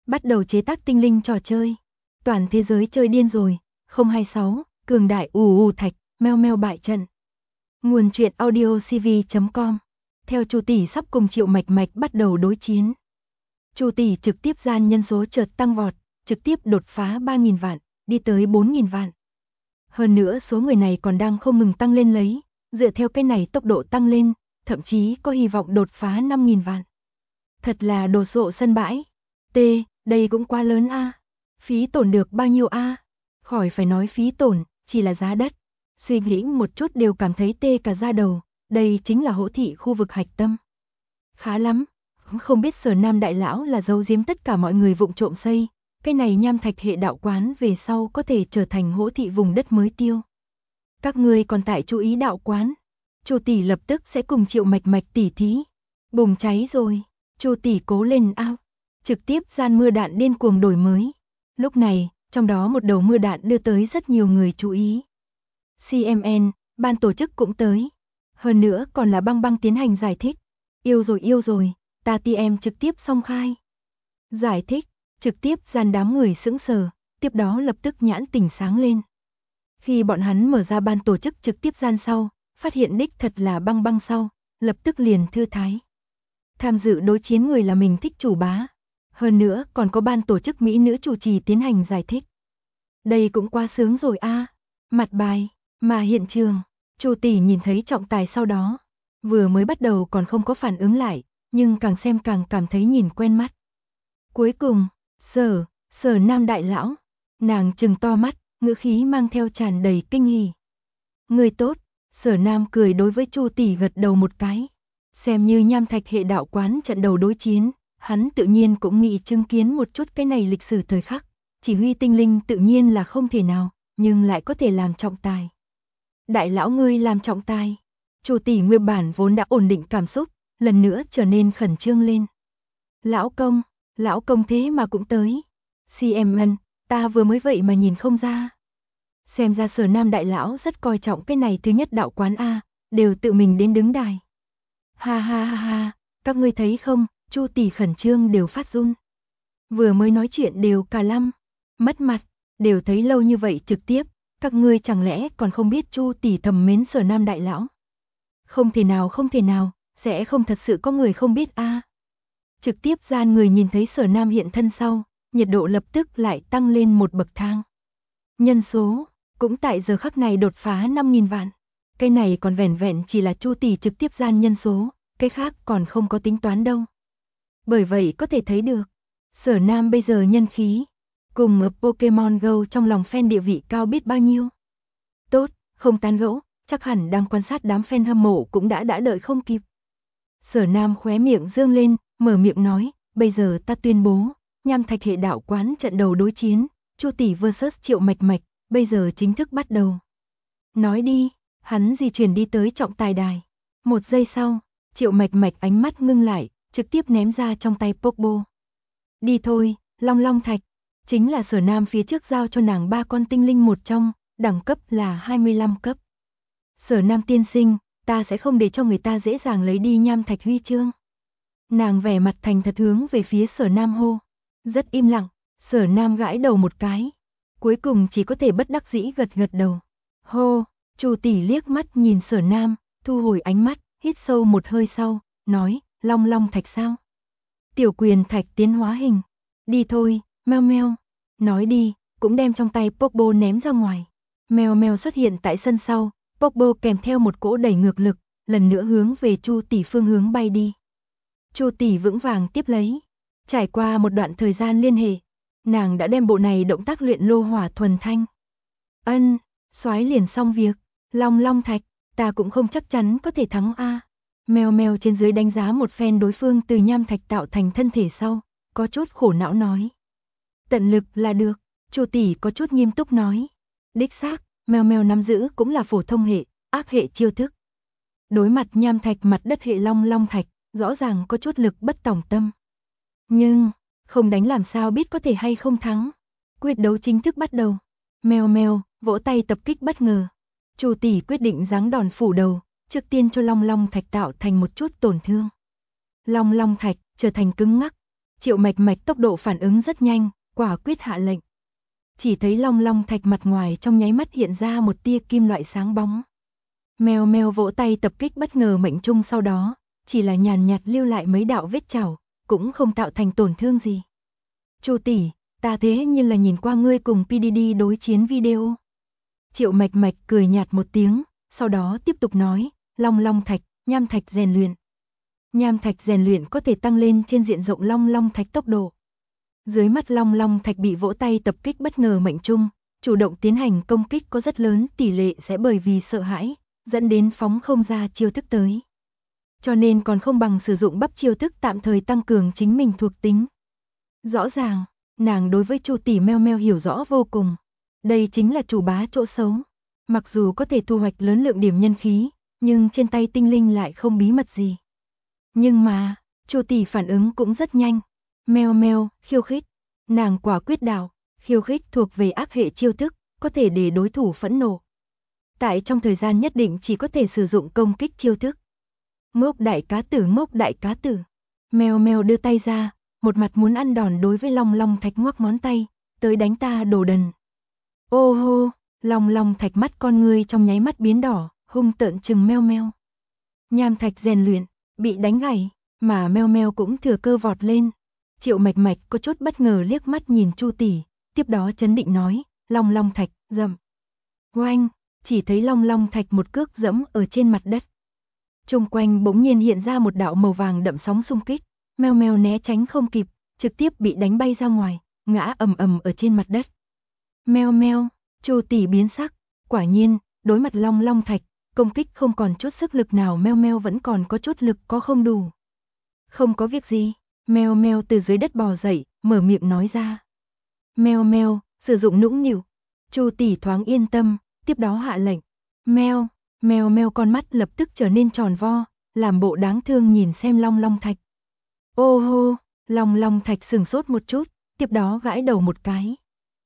Bắt đầu chế tác tinh linh trò chơi. Toàn thế giới chơi điên rồi. 026, cường đại ù thạch, meo meo bại trận. Nguồn truyện audio cv.com. Theo Chu tỷ sắp cùng Triệu Mạch Mạch bắt đầu đối chiến. Chu tỷ trực tiếp gian nhân số chợt tăng vọt, trực tiếp đột phá 3.000 vạn, đi tới 4.000 vạn. Hơn nữa số người này còn đang không ngừng tăng lên lấy, dựa theo cái này tốc độ tăng lên, thậm chí có hy vọng đột phá 5.000 vạn. Thật là đồ sộ sân bãi. Đây cũng quá lớn a. Phí tổn được bao nhiêu a? Khỏi phải nói phí tổn, chỉ là giá đất. Suy nghĩ một chút đều cảm thấy tê cả da đầu, đây chính là Hỗ Thị khu vực hạch tâm. Khá lắm, không biết Sở Nam đại lão là giấu giếm tất cả mọi người vụng trộm xây, cái này nham thạch hệ đạo quán về sau có thể trở thành Hỗ Thị vùng đất mới tiêu. Các ngươi còn tại chú ý đạo quán. Chu tỷ lập tức sẽ cùng Triệu Mạch Mạch tỉ thí. Bùng cháy rồi, Chu tỷ cố lên ao. Trực tiếp gian mưa đạn điên cuồng đổi mới. Lúc này, trong đó một đầu mưa đạn đưa tới rất nhiều người chú ý. CMN, ban tổ chức cũng tới. Hơn nữa còn là Băng Băng tiến hành giải thích. Yêu rồi, ta TM trực tiếp song khai. Giải thích, trực tiếp gian đám người sững sờ, tiếp đó lập tức nhãn tỉnh sáng lên. Khi bọn hắn mở ra ban tổ chức trực tiếp gian sau, phát hiện đích thật là Băng Băng sau, lập tức liền thư thái. Tham dự đối chiến người là mình thích chủ bá. Hơn nữa còn có ban tổ chức mỹ nữ chủ trì tiến hành giải thích. Đây cũng quá sướng rồi a. Mặt bài, mà hiện trường, Chu tỷ nhìn thấy trọng tài sau đó, vừa mới bắt đầu còn không có phản ứng lại, nhưng càng xem càng cảm thấy nhìn quen mắt. Cuối cùng, Sở Nam đại lão, nàng trừng to mắt, ngữ khí mang theo tràn đầy kinh hỉ. Người tốt, Sở Nam cười đối với Chu tỷ gật đầu một cái. Xem như nham thạch hệ đạo quán trận đầu đối chiến, hắn tự nhiên cũng nghĩ chứng kiến một chút cái này lịch sử thời khắc, chỉ huy tinh linh tự nhiên là không thể nào, nhưng lại có thể làm trọng tài. Đại lão ngươi làm trọng tài. Chu tỷ nguyên bản vốn đã ổn định cảm xúc, lần nữa trở nên khẩn trương lên. Lão công thế mà cũng tới. CMN, ta vừa mới vậy mà nhìn không ra. Xem ra Sở Nam đại lão rất coi trọng cái này thứ nhất đạo quán A, đều tự mình đến đứng đài. Ha, các ngươi thấy không, Chu tỷ khẩn trương đều phát run. Vừa mới nói chuyện đều cả lăm, mất mặt, đều thấy lâu như vậy trực tiếp, các ngươi chẳng lẽ còn không biết Chu tỷ thầm mến Sở Nam đại lão? Không thể nào, sẽ không thật sự có người không biết a. Trực tiếp gian người nhìn thấy Sở Nam hiện thân sau, nhiệt độ lập tức lại tăng lên một bậc thang. Nhân số cũng tại giờ khắc này đột phá 5.000 vạn. Cái này còn vẻn vẹn chỉ là Chu tỷ trực tiếp gian nhân số, cái khác còn không có tính toán đâu. Bởi vậy có thể thấy được, Sở Nam bây giờ nhân khí, cùng ở Pokemon Go trong lòng fan địa vị cao biết bao nhiêu. Tốt, không tán gẫu, chắc hẳn đang quan sát đám fan hâm mộ cũng đã đợi không kịp. Sở Nam khóe miệng dương lên, mở miệng nói, bây giờ ta tuyên bố, nham thạch hệ đạo quán trận đầu đối chiến, Chu tỷ vs Triệu Mạch Mạch, bây giờ chính thức bắt đầu. Nói đi, hắn di chuyển đi tới trọng tài đài. Một giây sau, Triệu Mạch Mạch ánh mắt ngưng lại, trực tiếp ném ra trong tay Pokeball. Đi thôi, Long Thạch, chính là Sở Nam phía trước giao cho nàng 3 con tinh linh một trong, đẳng cấp là 25 cấp. Sở Nam tiên sinh, ta sẽ không để cho người ta dễ dàng lấy đi nham thạch huy chương. Nàng vẻ mặt thành thật hướng về phía Sở Nam hô. Rất im lặng, Sở Nam gãi đầu một cái. Cuối cùng chỉ có thể bất đắc dĩ gật đầu. Hô, Chu tỷ liếc mắt nhìn Sở Nam, thu hồi ánh mắt, hít sâu một hơi sau, nói, Long Thạch sao? Tiểu quyền thạch tiến hóa hình. Đi thôi, meo. Nói đi, cũng đem trong tay Pokeball ném ra ngoài. Meo xuất hiện tại sân sau, Pokeball kèm theo một cỗ đẩy ngược lực, lần nữa hướng về Chu tỷ phương hướng bay đi. Chu tỷ vững vàng tiếp lấy. Trải qua một đoạn thời gian liên hệ, nàng đã đem bộ này động tác luyện lô hỏa thuần thanh. Soái liền xong việc, Long Thạch, ta cũng không chắc chắn có thể thắng a. Meo trên dưới đánh giá một phen đối phương từ nham thạch tạo thành thân thể sau, có chút khổ não nói. Tận lực là được, Chu tỷ có chút nghiêm túc nói. Đích xác, Meo nắm giữ cũng là phổ thông hệ, ác hệ chiêu thức. Đối mặt nham thạch mặt đất hệ Long Thạch, rõ ràng có chút lực bất tòng tâm. Nhưng, không đánh làm sao biết có thể hay không thắng. Quyết đấu chính thức bắt đầu. Meo, vỗ tay tập kích bất ngờ. Chu tỷ quyết định giáng đòn phủ đầu, trước tiên cho Long Thạch tạo thành một chút tổn thương. Long Thạch trở thành cứng ngắc, Triệu Mạch Mạch tốc độ phản ứng rất nhanh, quả quyết hạ lệnh. Chỉ thấy Long Long Thạch mặt ngoài trong nháy mắt hiện ra một tia kim loại sáng bóng. Mèo mèo vỗ tay tập kích bất ngờ mệnh trung, sau đó chỉ là nhàn nhạt lưu lại mấy đạo vết chảo, cũng không tạo thành tổn thương gì. Chu tỷ, ta thế nhưng là nhìn qua ngươi cùng PDD đối chiến video. Triệu Mạch Mạch cười nhạt một tiếng, sau đó tiếp tục nói, Long Long Thạch, nham thạch rèn luyện. Nham thạch rèn luyện có thể tăng lên trên diện rộng Long Long Thạch tốc độ. Dưới mắt Long Long Thạch bị vỗ tay tập kích bất ngờ mệnh trung, chủ động tiến hành công kích có rất lớn tỷ lệ sẽ bởi vì sợ hãi, dẫn đến phóng không ra chiêu thức tới. Cho nên còn không bằng sử dụng bắp chiêu thức tạm thời tăng cường chính mình thuộc tính. Rõ ràng, nàng đối với Chu tỷ Meo Meo hiểu rõ vô cùng. Đây chính là chủ bá chỗ xấu. Mặc dù có thể thu hoạch lớn lượng điểm nhân khí, nhưng trên tay tinh linh lại không bí mật gì. Nhưng mà, Chu tỷ phản ứng cũng rất nhanh. Meo Meo, khiêu khích. Nàng quả quyết đạo, khiêu khích thuộc về ác hệ chiêu thức, có thể để đối thủ phẫn nộ. Tại trong thời gian nhất định chỉ có thể sử dụng công kích chiêu thức. Ngốc đại cá tử, ngốc đại cá tử. Meo Meo đưa tay ra, một mặt muốn ăn đòn đối với Long Long Thạch ngoắc ngón tay, tới đánh ta đồ đần. Ô hô, Long Long Thạch mắt con ngươi trong nháy mắt biến đỏ, hung tợn chừng Meo Meo. Nham thạch rèn luyện, bị đánh gãy, mà Meo Meo cũng thừa cơ vọt lên. Triệu Mạch Mạch có chút bất ngờ liếc mắt nhìn Chu tỷ, tiếp đó chấn định nói, Long Long Thạch, dậm. Oanh, chỉ thấy Long Long Thạch một cước dẫm ở trên mặt đất. Xung quanh bỗng nhiên hiện ra một đạo màu vàng đậm sóng xung kích, Meo Meo né tránh không kịp, trực tiếp bị đánh bay ra ngoài, ngã ầm ầm ở trên mặt đất. Meo Meo, Chu tỷ biến sắc, quả nhiên, đối mặt Long Long Thạch, công kích không còn chút sức lực nào, Meo Meo vẫn còn có chút lực có không đủ. Không có việc gì, Meo Meo từ dưới đất bò dậy, mở miệng nói ra. Meo Meo, sử dụng nũng nịu. Chu tỷ thoáng yên tâm, tiếp đó hạ lệnh. Meo, Meo Meo con mắt lập tức trở nên tròn vo, làm bộ đáng thương nhìn xem Long Long Thạch. Ô hô, Long Long Thạch sừng sốt một chút, tiếp đó gãi đầu một cái.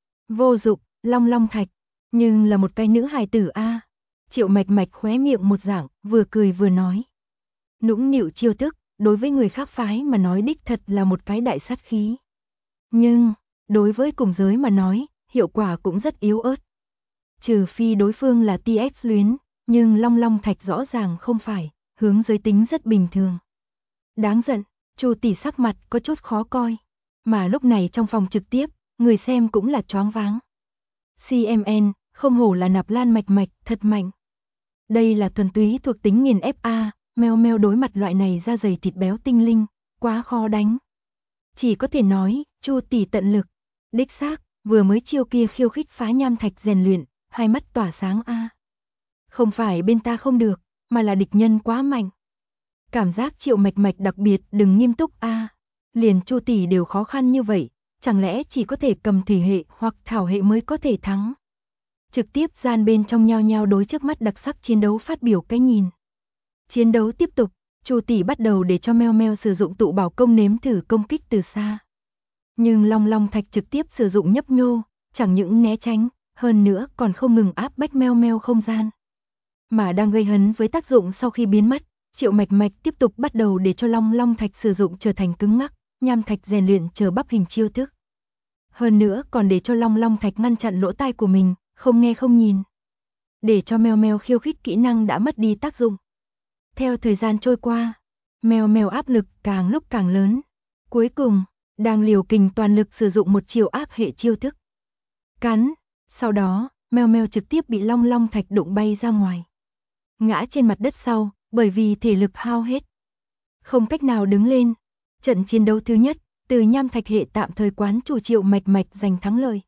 Vô dụng, Long Long Thạch, nhưng là một cái nữ hài tử a. Triệu Mạch Mạch khóe miệng một dạng, vừa cười vừa nói. Nũng nịu chiêu thức, đối với người khác phái mà nói đích thật là một cái đại sát khí. Nhưng, đối với cùng giới mà nói, hiệu quả cũng rất yếu ớt. Trừ phi đối phương là TX luyến, nhưng Long Long Thạch rõ ràng không phải, hướng giới tính rất bình thường. Đáng giận, Chu tỷ sắc mặt có chút khó coi. Mà lúc này trong phòng trực tiếp, người xem cũng là choáng váng. CMN, không hổ là Nạp Lan Mạch Mạch, thật mạnh. Đây là thuần túy thuộc tính nghiền FA, Meo Meo đối mặt loại này da dày thịt béo tinh linh, quá khó đánh. Chỉ có thể nói, Chu tỷ tận lực. Đích xác, vừa mới chiêu kia khiêu khích phá nham thạch rèn luyện, hai mắt tỏa sáng a. Không phải bên ta không được, mà là địch nhân quá mạnh. Cảm giác Triệu Mạch Mạch đặc biệt đừng nghiêm túc a. Liền Chu tỷ đều khó khăn như vậy, chẳng lẽ chỉ có thể cầm thủy hệ hoặc thảo hệ mới có thể thắng. Trực tiếp gian bên trong nhao nhao đối trước mắt đặc sắc chiến đấu phát biểu cái nhìn. Chiến đấu tiếp tục, Chu tỷ bắt đầu để cho Meo Meo sử dụng tụ bảo công nếm thử công kích từ xa. Nhưng Long Long Thạch trực tiếp sử dụng nhấp nhô, chẳng những né tránh, hơn nữa còn không ngừng áp bách Meo Meo không gian. Mà đang gây hấn với tác dụng sau khi biến mất, Triệu Mạch Mạch tiếp tục bắt đầu để cho Long Long Thạch sử dụng trở thành cứng ngắc, nham thạch rèn luyện chờ bắp hình chiêu thức. Hơn nữa còn để cho Long Long Thạch ngăn chặn lỗ tai của mình, không nghe không nhìn. Để cho Meo Meo khiêu khích kỹ năng đã mất đi tác dụng. Theo thời gian trôi qua, Meo Meo áp lực càng lúc càng lớn. Cuối cùng, đang liều kình toàn lực sử dụng một chiều ác hệ chiêu thức. Cắn, sau đó, Meo Meo trực tiếp bị Long Long Thạch đụng bay ra ngoài. Ngã trên mặt đất sau, bởi vì thể lực hao hết. Không cách nào đứng lên. Trận chiến đấu thứ nhất, từ nham thạch hệ tạm thời quán chủ Triệu Mạch Mạch giành thắng lợi.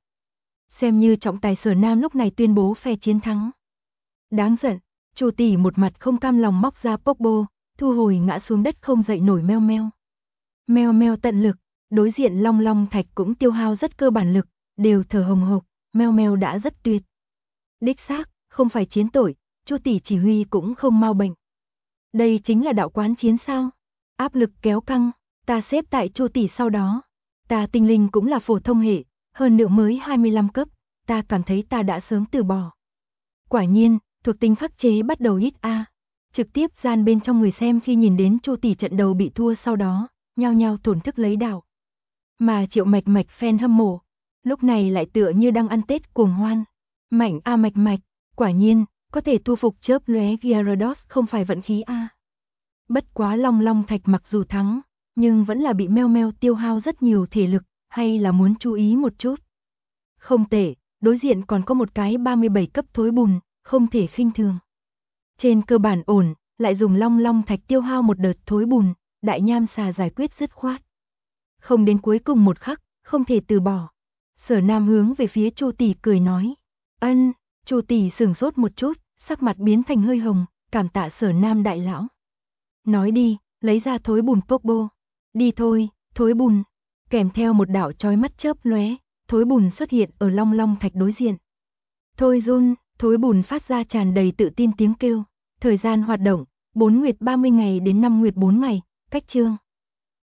Xem như trọng tài Sở Nam lúc này tuyên bố phe chiến thắng. Đáng giận, Chu tỷ một mặt không cam lòng móc ra Pokeball, thu hồi ngã xuống đất không dậy nổi Meo Meo. Meo Meo tận lực, đối diện Long Long Thạch cũng tiêu hao rất cơ bản lực, đều thở hồng hộc, Meo Meo đã rất tuyệt. Đích xác, không phải chiến tội, Chu tỷ chỉ huy cũng không mau bệnh. Đây chính là đạo quán chiến sao? Áp lực kéo căng, ta xếp tại Chu tỷ sau đó. Ta tinh linh cũng là phổ thông hệ, hơn nữa mới 25 cấp, ta cảm thấy ta đã sớm từ bỏ. Quả nhiên, thuộc tính khắc chế bắt đầu ít a. Trực tiếp gian bên trong người xem khi nhìn đến Chu tỷ trận đầu bị thua sau đó, nhao nhao thổn thức lấy đạo. Mà Triệu Mạch Mạch fan hâm mộ, lúc này lại tựa như đang ăn Tết cuồng hoan. Mạnh a Mạch Mạch, quả nhiên, có thể thu phục chớp lóe Gyarados không phải vận khí a. Bất quá Long Long Thạch mặc dù thắng, nhưng vẫn là bị Meo Meo tiêu hao rất nhiều thể lực, hay là muốn chú ý một chút. Không tệ, đối diện còn có một cái 37 cấp thối bùn, không thể khinh thường. Trên cơ bản ổn, lại dùng Long Long Thạch tiêu hao một đợt thối bùn, đại nham xà giải quyết dứt khoát. Không đến cuối cùng một khắc, không thể từ bỏ. Sở Nam hướng về phía Chu tỷ cười nói. Ân, Chu tỷ sửng sốt một chút, sắc mặt biến thành hơi hồng, cảm tạ Sở Nam đại lão. Nói đi, lấy ra thối bùn Popo. Đi thôi, thối bùn. Kèm theo một đạo chói mắt chớp lóe, thối bùn xuất hiện ở Long Long Thạch đối diện. Thôi Jun, thối bùn phát ra tràn đầy tự tin tiếng kêu. Thời gian hoạt động, 4 nguyệt 30 ngày đến 5 nguyệt 4 ngày, cách chương.